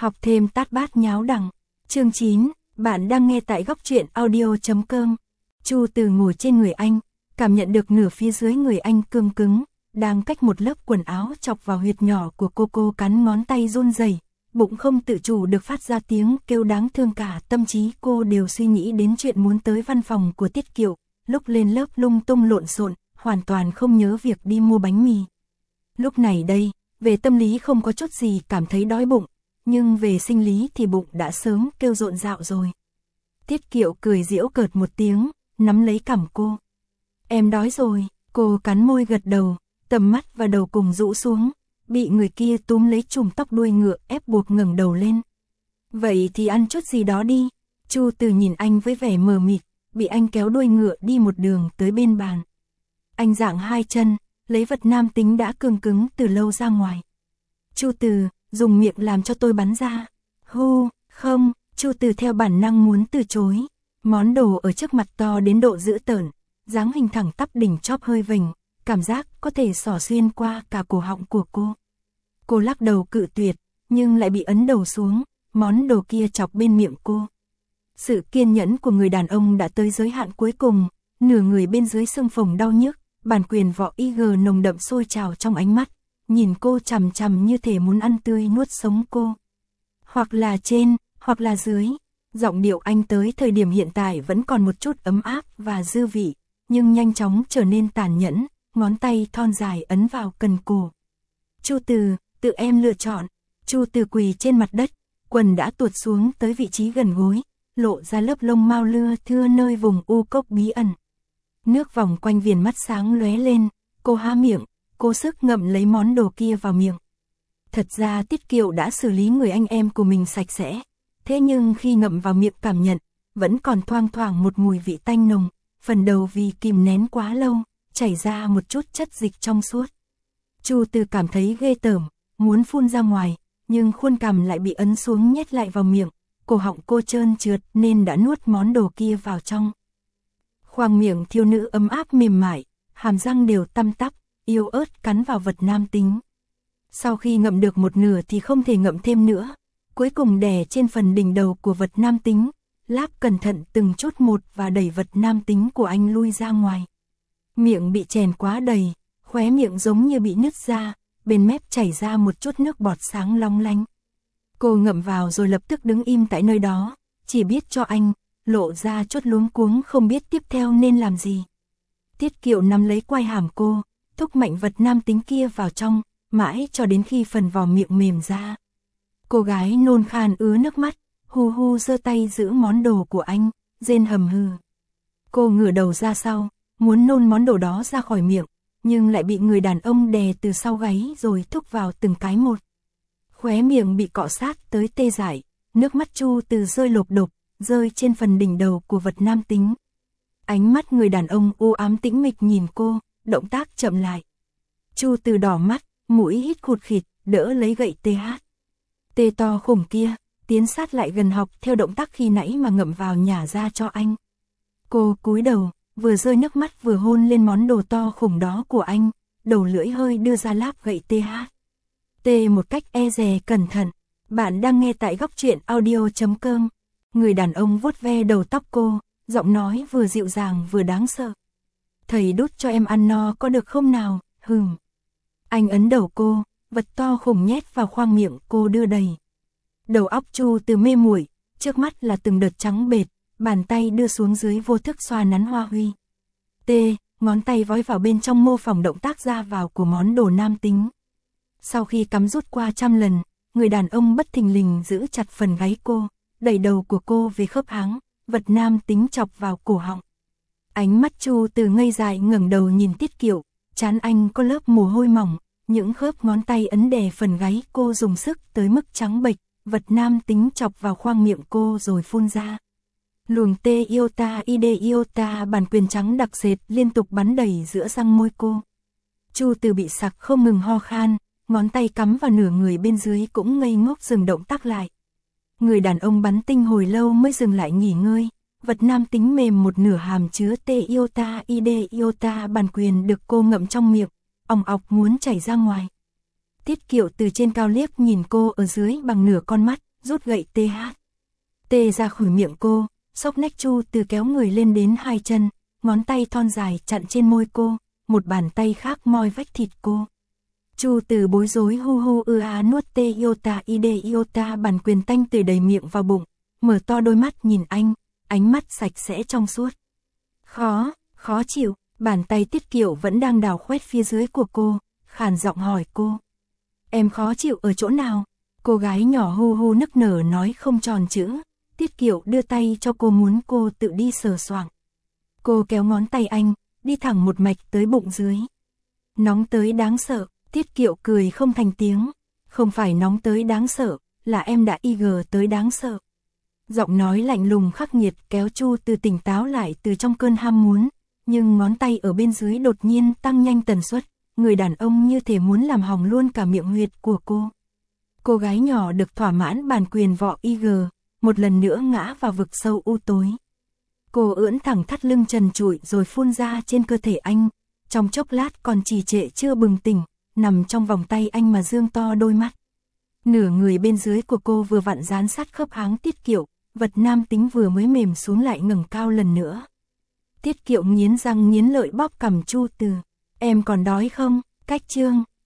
Học thêm tát bát nháo đằng. Chương 9, bạn đang nghe tại góc truyện audio.com. Chu Từ ngồi trên người anh, cảm nhận được nửa phía dưới người anh cương cứng, đang cách một lớp quần áo chọc vào huyệt nhỏ của cô cắn ngón tay run rẩy, bụng không tự chủ được phát ra tiếng kêu đáng thương, cả tâm trí cô đều suy nghĩ đến chuyện muốn tới văn phòng của Tiết Kiệu, lúc lên lớp lung tung lộn xộn, hoàn toàn không nhớ việc đi mua bánh mì. Lúc này đây, về tâm lý không có chút gì cảm thấy đói bụng, nhưng về sinh lý thì bụng đã sớm kêu rộn rạo rồi. Tiết Kiệu cười giễu cợt một tiếng, nắm lấy cằm cô. Em đói rồi, cô cắn môi gật đầu, tầm mắt và đầu cùng rũ xuống, bị người kia túm lấy chùm tóc đuôi ngựa ép buộc ngẩng đầu lên. Vậy thì ăn chút gì đó đi. Chu Từ nhìn anh với vẻ mờ mịt, bị anh kéo đuôi ngựa đi một đường tới bên bàn. Anh giãng hai chân, lấy vật nam tính đã cương cứng từ lâu ra ngoài. Chu Từ, dùng miệng làm cho tôi bắn ra. Hu, không, Chu Từ theo bản năng muốn từ chối. Món đồ ở trước mặt to đến độ dữ tợn, dáng hình thẳng tắp đỉnh chóp hơi vểnh, cảm giác có thể xỏ xuyên qua cả cổ họng của cô. Cô lắc đầu cự tuyệt, nhưng lại bị ấn đầu xuống, món đồ kia chọc bên miệng cô. Sự kiên nhẫn của người đàn ông đã tới giới hạn cuối cùng, nửa người bên dưới xương phồng đau nhức, bản quyền vỏ IG nồng đậm sôi trào trong ánh mắt, nhìn cô chằm chằm như thể muốn ăn tươi nuốt sống cô. Hoặc là trên, hoặc là dưới. Giọng điệu anh tới thời điểm hiện tại vẫn còn một chút ấm áp và dư vị, nhưng nhanh chóng trở nên tàn nhẫn, ngón tay thon dài ấn vào cần cổ. Chu Từ, tự em lựa chọn. Chu Từ quỳ trên mặt đất, quần đã tuột xuống tới vị trí gần gối, lộ ra lớp lông mao lưa thưa nơi vùng u cốc bí ẩn. Nước vòng quanh viền mắt sáng lóe lên, cô há miệng, cố sức ngậm lấy món đồ kia vào miệng. Thật ra Tiết Kiệu đã xử lý người anh em của mình sạch sẽ, thế nhưng khi ngậm vào miệng cảm nhận, vẫn còn thoang thoảng một mùi vị tanh nồng, phần đầu vì kìm nén quá lâu, chảy ra một chút chất dịch trong suốt. Chu Từ cảm thấy ghê tởm, muốn phun ra ngoài, nhưng khuôn cằm lại bị ấn xuống nhét lại vào miệng, cổ họng cô trơn trượt nên đã nuốt món đồ kia vào trong. Khoang miệng thiếu nữ ấm áp mềm mại, hàm răng đều tăm tắp, yếu ớt cắn vào vật nam tính. Sau khi ngậm được một nửa thì không thể ngậm thêm nữa, cuối cùng đè trên phần đỉnh đầu của vật nam tính, láp cẩn thận từng chút một và đẩy vật nam tính của anh lui ra ngoài. Miệng bị chèn quá đầy, khóe miệng giống như bị nứt ra, bên mép chảy ra một chút nước bọt sáng long lanh. Cô ngậm vào rồi lập tức đứng im tại nơi đó, chỉ biết cho anh, lộ ra chút luống cuống không biết tiếp theo nên làm gì. Tiết Kiệu nắm lấy quai hàm cô, thúc mạnh vật nam tính kia vào trong, mãi cho đến khi phần vỏ miệng mềm ra. Cô gái nôn khan ứa nước mắt, hu hu giơ tay giữ món đồ của anh, rên hầm hừ. Cô ngửa đầu ra sau, muốn nôn món đồ đó ra khỏi miệng, nhưng lại bị người đàn ông đè từ sau gáy rồi thúc vào từng cái một. Khóe miệng bị cọ sát tới tê dại, nước mắt Chu Từ rơi lộp đột, rơi trên phần đỉnh đầu của vật nam tính. Ánh mắt người đàn ông u ám tĩnh mịch nhìn cô, động tác chậm lại. Chu Từ đỏ mắt, mũi hít khụt khịt, đỡ lấy gậy TH. Tê to khủng kia, tiến sát lại gần học theo động tác khi nãy mà ngậm vào nhả ra cho anh. Cô cúi đầu, vừa rơi nước mắt vừa hôn lên món đồ to khủng đó của anh, đầu lưỡi hơi đưa ra láp gậy TH. Tê một cách e dè cẩn thận. Bạn đang nghe tại góc truyện audio.com. Người đàn ông vuốt ve đầu tóc cô, giọng nói vừa dịu dàng vừa đáng sợ. Thầy đút cho em ăn no có được không nào, hừm. Anh ấn đầu cô, vật to khủng nhét vào khoang miệng cô đưa đầy. Đầu óc Chu Từ mê muội, trước mắt là từng đợt trắng bệt, bàn tay đưa xuống dưới vô thức xoa nắn hoa huy. Tê, ngón tay vói vào bên trong mô phỏng động tác ra vào của món đồ nam tính. Sau khi cắm rút qua 100 lần, người đàn ông bất thình lình giữ chặt phần gáy cô, đẩy đầu của cô về khớp háng, vật nam tính chọc vào cổ họng. Ánh mắt Chu Từ ngây dại ngẩng đầu nhìn Tiết Kiệu, trán anh có lớp mồ hôi mỏng, những khớp ngón tay ấn đè phần gáy cô dùng sức tới mức trắng bệch, vật nam tính chọc vào khoang miệng cô rồi phun ra. Luồng tê iota ide iota bản quyền trắng đặc sệt liên tục bắn đầy giữa răng môi cô. Chu Từ bị sặc không ngừng ho khan, ngón tay cắm vào nửa người bên dưới cũng ngây ngốc dừng động tác lại. Người đàn ông bắn tinh hồi lâu mới dừng lại nghỉ ngơi, vật nam tính mềm một nửa hàm chứa tê iota ide iota bản quyền được cô ngậm trong miệng, òng ọc muốn chảy ra ngoài. Tiết Kiệu từ trên cao liếc nhìn cô ở dưới bằng nửa con mắt, rút gậy tê ra khỏi miệng cô, xốc nách Chu Từ kéo người lên đến 2 chân, ngón tay thon dài chặn trên môi cô, một bàn tay khác moi vách thịt cô. Chu Từ bối rối hu hu nuốt tê iota ide iota bàn quyền tanh từ đầy miệng vào bụng, mở to đôi mắt nhìn anh, ánh mắt sạch sẽ trong suốt. Khó chịu, bàn tay Tiết Kiệu vẫn đang đào khoét phía dưới của cô, khàn giọng hỏi cô. Em khó chịu ở chỗ nào? Cô gái nhỏ hu hu nức nở nói không tròn chữ. Tiết Kiệu đưa tay cho cô muốn cô tự đi sờ soạng. Cô kéo ngón tay anh, đi thẳng một mạch tới bụng dưới. Nóng tới đáng sợ, Tiết Kiệu cười không thành tiếng. Không phải nóng tới đáng sợ, là em đã IG tới đáng sợ. Giọng nói lạnh lùng khắc nghiệt kéo Chu Từ tỉnh táo lại từ trong cơn ham muốn, nhưng ngón tay ở bên dưới đột nhiên tăng nhanh tần suất, người đàn ông như thể muốn làm hỏng luôn cả miệng huyệt của cô. Cô gái nhỏ được thỏa mãn bàn quyền vọ IG, một lần nữa ngã vào vực sâu u tối. Cô ưỡn thẳng thắt lưng trần trụi rồi phun ra trên cơ thể anh, trong chốc lát còn trì trệ chưa bừng tỉnh, nằm trong vòng tay anh mà dương to đôi mắt. Nửa người bên dưới của cô vừa vặn dán sát khớp háng Tiết Kiệu, vật nam tính vừa mới mềm xuống lại ngẩng cao lần nữa. Tiết Kiệu nghiến răng nghiến lợi bóp cằm Chu Từ. Em còn đói không? Cách chương